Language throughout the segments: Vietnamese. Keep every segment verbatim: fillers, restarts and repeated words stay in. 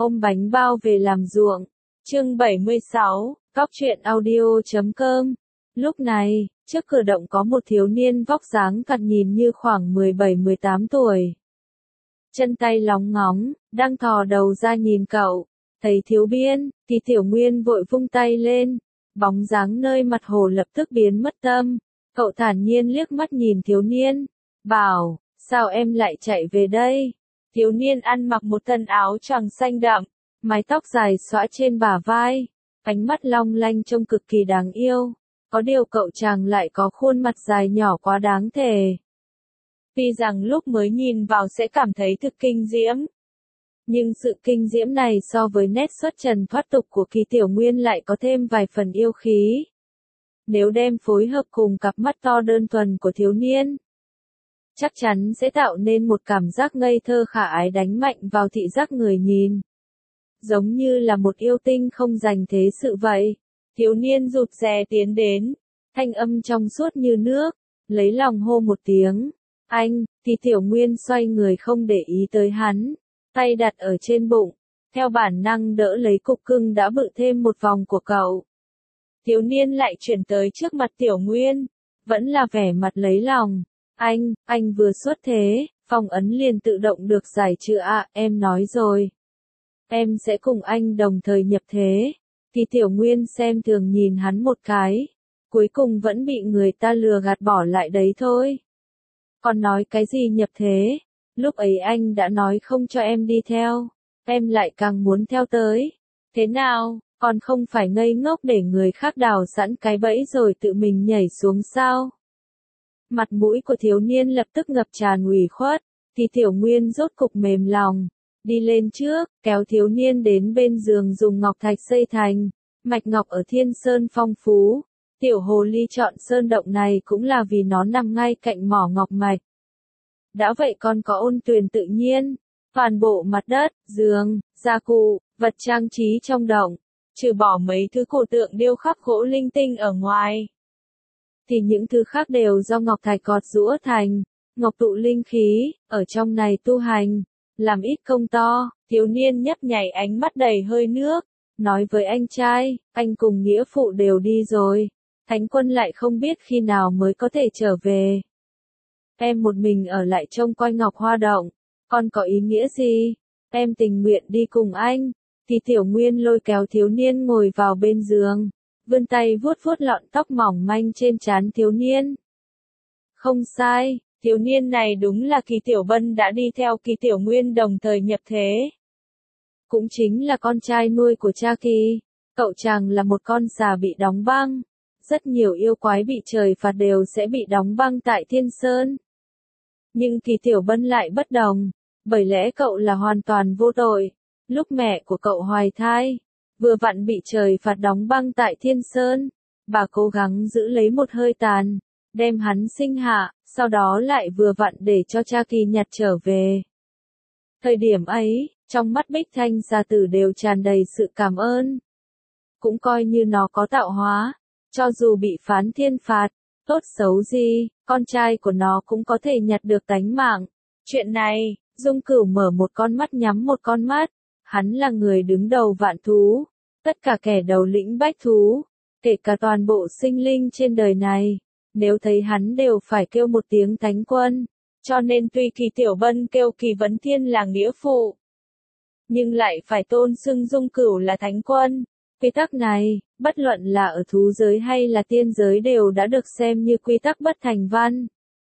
ôm bánh bao về làm ruộng. Chương bảy mươi sáu, Cóc truyện audio chấm com. Lúc này, trước cửa động có một thiếu niên vóc dáng thoạt nhìn như khoảng mười bảy mười tám tuổi. Chân tay lóng ngóng, đang thò đầu ra nhìn cậu. Thấy thiếu biên, thì tiểu nguyên vội vung tay lên. Bóng dáng nơi mặt hồ lập tức biến mất tâm. Cậu thản nhiên liếc mắt nhìn thiếu niên. Bảo, sao em lại chạy về đây? Thiếu niên ăn mặc một thân áo choàng xanh đậm, mái tóc dài xõa trên bả vai, ánh mắt long lanh trông cực kỳ đáng yêu. Có điều cậu chàng lại có khuôn mặt dài nhỏ quá đáng thề. Tuy rằng lúc mới nhìn vào sẽ cảm thấy thực kinh diễm, nhưng sự kinh diễm này so với nét xuất trần thoát tục của Kỳ Tiểu Nguyên lại có thêm vài phần yêu khí. Nếu đem phối hợp cùng cặp mắt to đơn thuần của thiếu niên, chắc chắn sẽ tạo nên một cảm giác ngây thơ khả ái đánh mạnh vào thị giác người nhìn. Giống như là một yêu tinh không dành thế sự vậy. Thiếu niên rụt rè tiến đến, thanh âm trong suốt như nước, lấy lòng hô một tiếng. Anh, thì Tiểu Nguyên xoay người không để ý tới hắn, tay đặt ở trên bụng, theo bản năng đỡ lấy cục cưng đã bự thêm một vòng của cậu. Thiếu niên lại chuyển tới trước mặt Tiểu Nguyên, vẫn là vẻ mặt lấy lòng. Anh, anh vừa xuất thế, phong ấn liền tự động được giải trừ ạ, em nói rồi. Em sẽ cùng anh đồng thời nhập thế. Thì Tiểu Nguyên xem thường nhìn hắn một cái, cuối cùng vẫn bị người ta lừa gạt bỏ lại đấy thôi. Còn nói cái gì nhập thế, lúc ấy anh đã nói không cho em đi theo, em lại càng muốn theo tới. Thế nào, còn không phải ngây ngốc để người khác đào sẵn cái bẫy rồi tự mình nhảy xuống sao? Mặt mũi của thiếu niên lập tức ngập tràn ủy khuất, thì Tiểu Nguyên rốt cục mềm lòng, đi lên trước, kéo thiếu niên đến bên giường dùng ngọc thạch xây thành, mạch ngọc ở Thiên Sơn phong phú. Tiểu hồ ly chọn sơn động này cũng là vì nó nằm ngay cạnh mỏ ngọc mạch. Đã vậy còn có ôn tuyền tự nhiên, toàn bộ mặt đất, giường, gia cụ, vật trang trí trong động, trừ bỏ mấy thứ cổ tượng điêu khắc gỗ linh tinh ở ngoài, thì những thứ khác đều do ngọc thạch gọt giũa thành, ngọc tụ linh khí, ở trong này tu hành, làm ít công to. Thiếu niên nhấp nháy ánh mắt đầy hơi nước, nói với anh trai, anh cùng nghĩa phụ đều đi rồi, Thánh Quân lại không biết khi nào mới có thể trở về. Em một mình ở lại trông coi Ngọc Hoa Động, còn có ý nghĩa gì? Em tình nguyện đi cùng anh. Thì Tiểu Nguyên lôi kéo thiếu niên ngồi vào bên giường, vươn tay vuốt vuốt lọn tóc mỏng manh trên trán thiếu niên. Không sai, thiếu niên này đúng là Kỳ Tiểu Bân đã đi theo Kỳ Tiểu Nguyên đồng thời nhập thế. Cũng chính là con trai nuôi của cha Kỳ. Cậu chàng là một con xà bị đóng băng. Rất nhiều yêu quái bị trời phạt đều sẽ bị đóng băng tại Thiên Sơn. Nhưng Kỳ Tiểu Bân lại bất đồng, bởi lẽ cậu là hoàn toàn vô tội. Lúc mẹ của cậu hoài thai, vừa vặn bị trời phạt đóng băng tại Thiên Sơn, bà cố gắng giữ lấy một hơi tàn, đem hắn sinh hạ, sau đó lại vừa vặn để cho cha Kỳ nhặt trở về. Thời điểm ấy, trong mắt Bích Thanh gia tử đều tràn đầy sự cảm ơn. Cũng coi như nó có tạo hóa, cho dù bị phán thiên phạt, tốt xấu gì, con trai của nó cũng có thể nhặt được tánh mạng. Chuyện này, Dung Cửu mở một con mắt nhắm một con mắt, hắn là người đứng đầu vạn thú, tất cả kẻ đầu lĩnh bách thú, kể cả toàn bộ sinh linh trên đời này, nếu thấy hắn đều phải kêu một tiếng Thánh Quân, cho nên tuy Kỳ Tiểu Bân kêu Kỳ Vấn Thiên là nghĩa phụ, nhưng lại phải tôn xưng Dung Cửu là Thánh Quân. Quy tắc này, bất luận là ở thú giới hay là tiên giới đều đã được xem như quy tắc bất thành văn.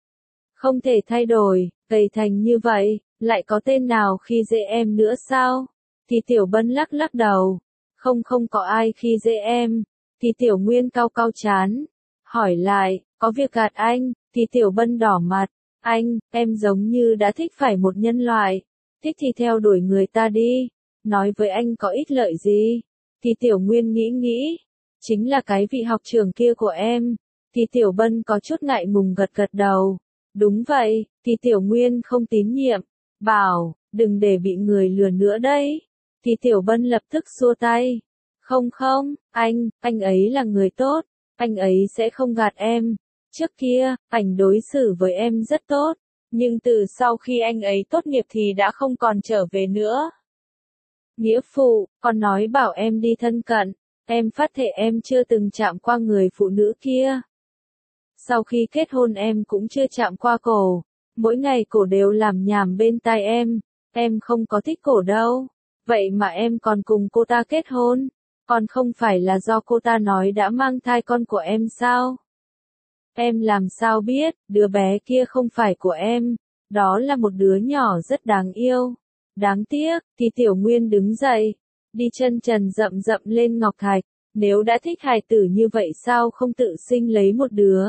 Không thể thay đổi, gầy thành như vậy, lại có tên nào khi dễ em nữa sao? Thì Tiểu Bân lắc lắc đầu. Không không có ai khi dễ em. Thì Tiểu Nguyên cau cau chán. Hỏi lại, có việc gạt anh? Thì Tiểu Bân đỏ mặt. Anh, em giống như đã thích phải một nhân loại. Thích thì theo đuổi người ta đi. Nói với anh có ích lợi gì? Thì Tiểu Nguyên nghĩ nghĩ, chính là cái vị học trưởng kia của em. Thì Tiểu Bân có chút ngại ngùng gật gật đầu. Đúng vậy, thì Tiểu Nguyên không tín nhiệm, bảo, đừng để bị người lừa nữa đấy. Thì Tiểu Bân lập tức xua tay. Không không, anh, anh ấy là người tốt, anh ấy sẽ không gạt em. Trước kia, anh đối xử với em rất tốt, nhưng từ sau khi anh ấy tốt nghiệp thì đã không còn trở về nữa. Nghĩa phụ, con nói bảo em đi thân cận, em phát thệ em chưa từng chạm qua người phụ nữ kia. Sau khi kết hôn em cũng chưa chạm qua cổ, mỗi ngày cổ đều làm nhảm bên tai em, em không có thích cổ đâu. Vậy mà em còn cùng cô ta kết hôn, còn không phải là do cô ta nói đã mang thai con của em sao? Em làm sao biết, đứa bé kia không phải của em, đó là một đứa nhỏ rất đáng yêu. Đáng tiếc, thì Tiểu Nguyên đứng dậy, đi chân trần rậm rậm lên ngọc thạch, nếu đã thích hài tử như vậy sao không tự sinh lấy một đứa?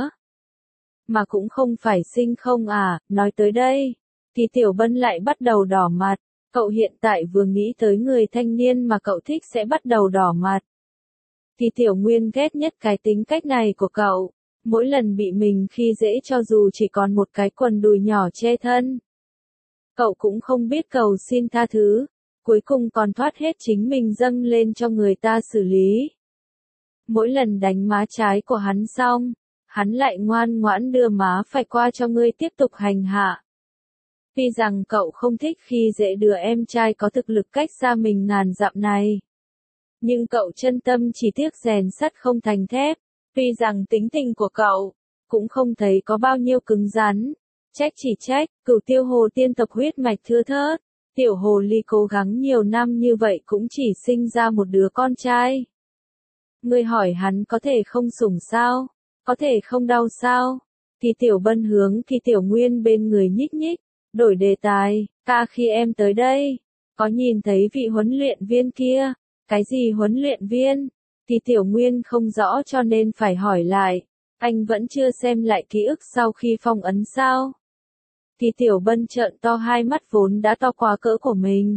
Mà cũng không phải sinh không à, nói tới đây, thì Tiểu Bân lại bắt đầu đỏ mặt, cậu hiện tại vừa nghĩ tới người thanh niên mà cậu thích sẽ bắt đầu đỏ mặt. Thì Tiểu Nguyên ghét nhất cái tính cách này của cậu, mỗi lần bị mình khi dễ cho dù chỉ còn một cái quần đùi nhỏ che thân. Cậu cũng không biết cầu xin tha thứ, cuối cùng còn thoát hết chính mình dâng lên cho người ta xử lý. Mỗi lần đánh má trái của hắn xong, hắn lại ngoan ngoãn đưa má phải qua cho ngươi tiếp tục hành hạ. Tuy rằng cậu không thích khi dễ đứa em trai có thực lực cách xa mình ngàn dặm này. Nhưng cậu chân tâm chỉ tiếc rèn sắt không thành thép, tuy rằng tính tình của cậu, cũng không thấy có bao nhiêu cứng rắn. Trách chỉ trách, Cửu Tiêu Hồ tiên tộc huyết mạch thưa thớt, tiểu hồ ly cố gắng nhiều năm như vậy cũng chỉ sinh ra một đứa con trai. Ngươi hỏi hắn có thể không sủng sao, có thể không đau sao, thì Tiểu Bân hướng thì Tiểu Nguyên bên người nhích nhích, đổi đề tài, ca khi em tới đây, có nhìn thấy vị huấn luyện viên kia, cái gì huấn luyện viên, thì Tiểu Nguyên không rõ cho nên phải hỏi lại, anh vẫn chưa xem lại ký ức sau khi phong ấn sao. Thì Tiểu Bân trợn to hai mắt vốn đã to quá cỡ của mình.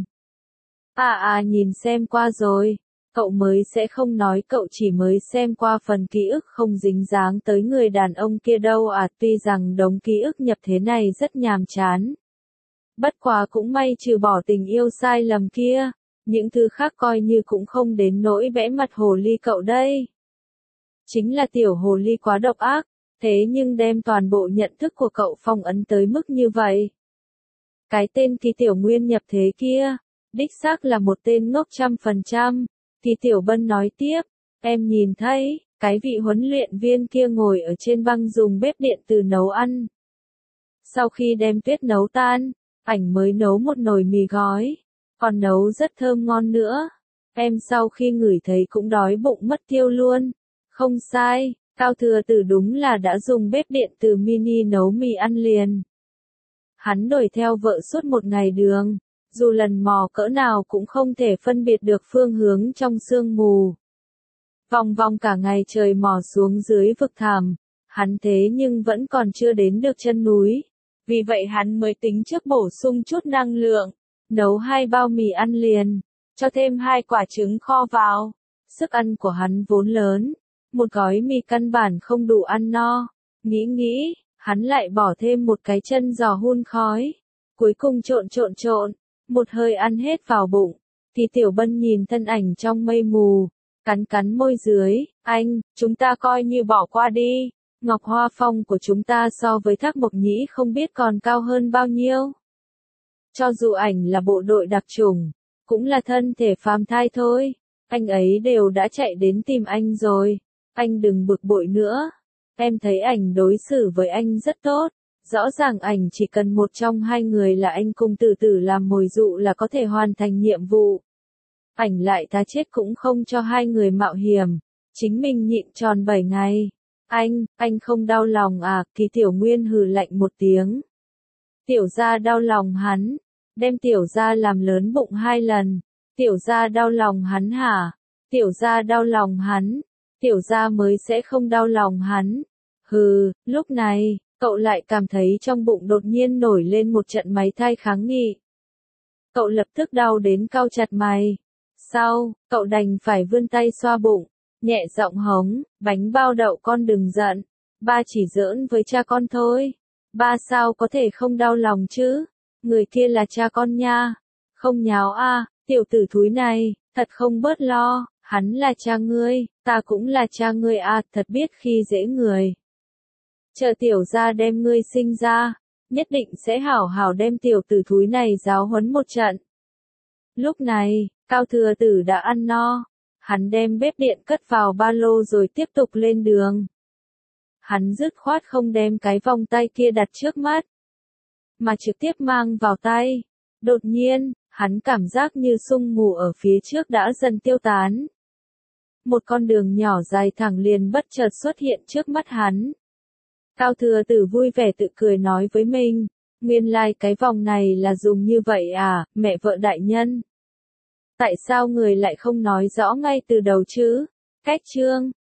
À à nhìn xem qua rồi, cậu mới sẽ không nói cậu chỉ mới xem qua phần ký ức không dính dáng tới người đàn ông kia đâu à, tuy rằng đống ký ức nhập thế này rất nhàm chán. Bất quá cũng may trừ bỏ tình yêu sai lầm kia, những thứ khác coi như cũng không đến nỗi vẽ mặt hồ ly cậu đây. Chính là tiểu hồ ly quá độc ác, thế nhưng đem toàn bộ nhận thức của cậu phong ấn tới mức như vậy. Cái tên Kỳ Tiểu Nguyên nhập thế kia, đích xác là một tên ngốc trăm phần trăm. Thì Tiểu Bân nói tiếp, em nhìn thấy, cái vị huấn luyện viên kia ngồi ở trên băng dùng bếp điện từ nấu ăn. Sau khi đem tuyết nấu tan, ảnh mới nấu một nồi mì gói, còn nấu rất thơm ngon nữa. Em sau khi ngửi thấy cũng đói bụng mất tiêu luôn. Không sai, Cao Thừa Tử đúng là đã dùng bếp điện từ mini nấu mì ăn liền. Hắn đuổi theo vợ suốt một ngày đường, dù lần mò cỡ nào cũng không thể phân biệt được phương hướng trong sương mù. Vòng vòng cả ngày trời mò xuống dưới vực thẳm, hắn thế nhưng vẫn còn chưa đến được chân núi. Vì vậy hắn mới tính trước bổ sung chút năng lượng, nấu hai bao mì ăn liền, cho thêm hai quả trứng kho vào. Sức ăn của hắn vốn lớn, một gói mì căn bản không đủ ăn no. Nghĩ nghĩ, hắn lại bỏ thêm một cái chân giò hun khói. Cuối cùng trộn trộn trộn, một hơi ăn hết vào bụng. Thì Tiểu Bân nhìn thân ảnh trong mây mù, cắn cắn môi dưới, anh, chúng ta coi như bỏ qua đi. Ngọc Hoa Phong của chúng ta so với Thác Mộc Nhĩ không biết còn cao hơn bao nhiêu. Cho dù ảnh là bộ đội đặc chủng, cũng là thân thể phàm thai thôi. Anh ấy đều đã chạy đến tìm anh rồi. Anh đừng bực bội nữa. Em thấy ảnh đối xử với anh rất tốt. Rõ ràng ảnh chỉ cần một trong hai người là anh cùng Tử Tử làm mồi dụ là có thể hoàn thành nhiệm vụ. Ảnh lại thà chết cũng không cho hai người mạo hiểm. Chính mình nhịn tròn bảy ngày. Anh, anh không đau lòng à? Thì Tiểu Nguyên hừ lạnh một tiếng. Tiểu gia đau lòng hắn. Đem Tiểu gia làm lớn bụng hai lần. Tiểu gia đau lòng hắn hả? Tiểu gia đau lòng hắn. Tiểu gia mới sẽ không đau lòng hắn. Hừ, lúc này, cậu lại cảm thấy trong bụng đột nhiên nổi lên một trận máy thai kháng nghị. Cậu lập tức đau đến cau chặt mày. Sau, cậu đành phải vươn tay xoa bụng, nhẹ giọng hống, bánh bao đậu con đừng giận. Ba chỉ giỡn với cha con thôi. Ba sao có thể không đau lòng chứ? Người kia là cha con nha. Không nháo a, tiểu tử thúi này, thật không bớt lo. Hắn là cha ngươi, ta cũng là cha ngươi à, thật biết khi dễ người. Chờ tiểu gia đem ngươi sinh ra, nhất định sẽ hảo hảo đem tiểu tử thúi này giáo huấn một trận. Lúc này, Cao Thừa Tử đã ăn no. Hắn đem bếp điện cất vào ba lô rồi tiếp tục lên đường. Hắn dứt khoát không đem cái vòng tay kia đặt trước mắt, mà trực tiếp mang vào tay. Đột nhiên, hắn cảm giác như sương mù ở phía trước đã dần tiêu tán. Một con đường nhỏ dài thẳng liền bất chợt xuất hiện trước mắt hắn. Cao Thừa Tử vui vẻ tự cười nói với mình, nguyên lai like cái vòng này là dùng như vậy à, mẹ vợ đại nhân. Tại sao người lại không nói rõ ngay từ đầu chứ? Cách chương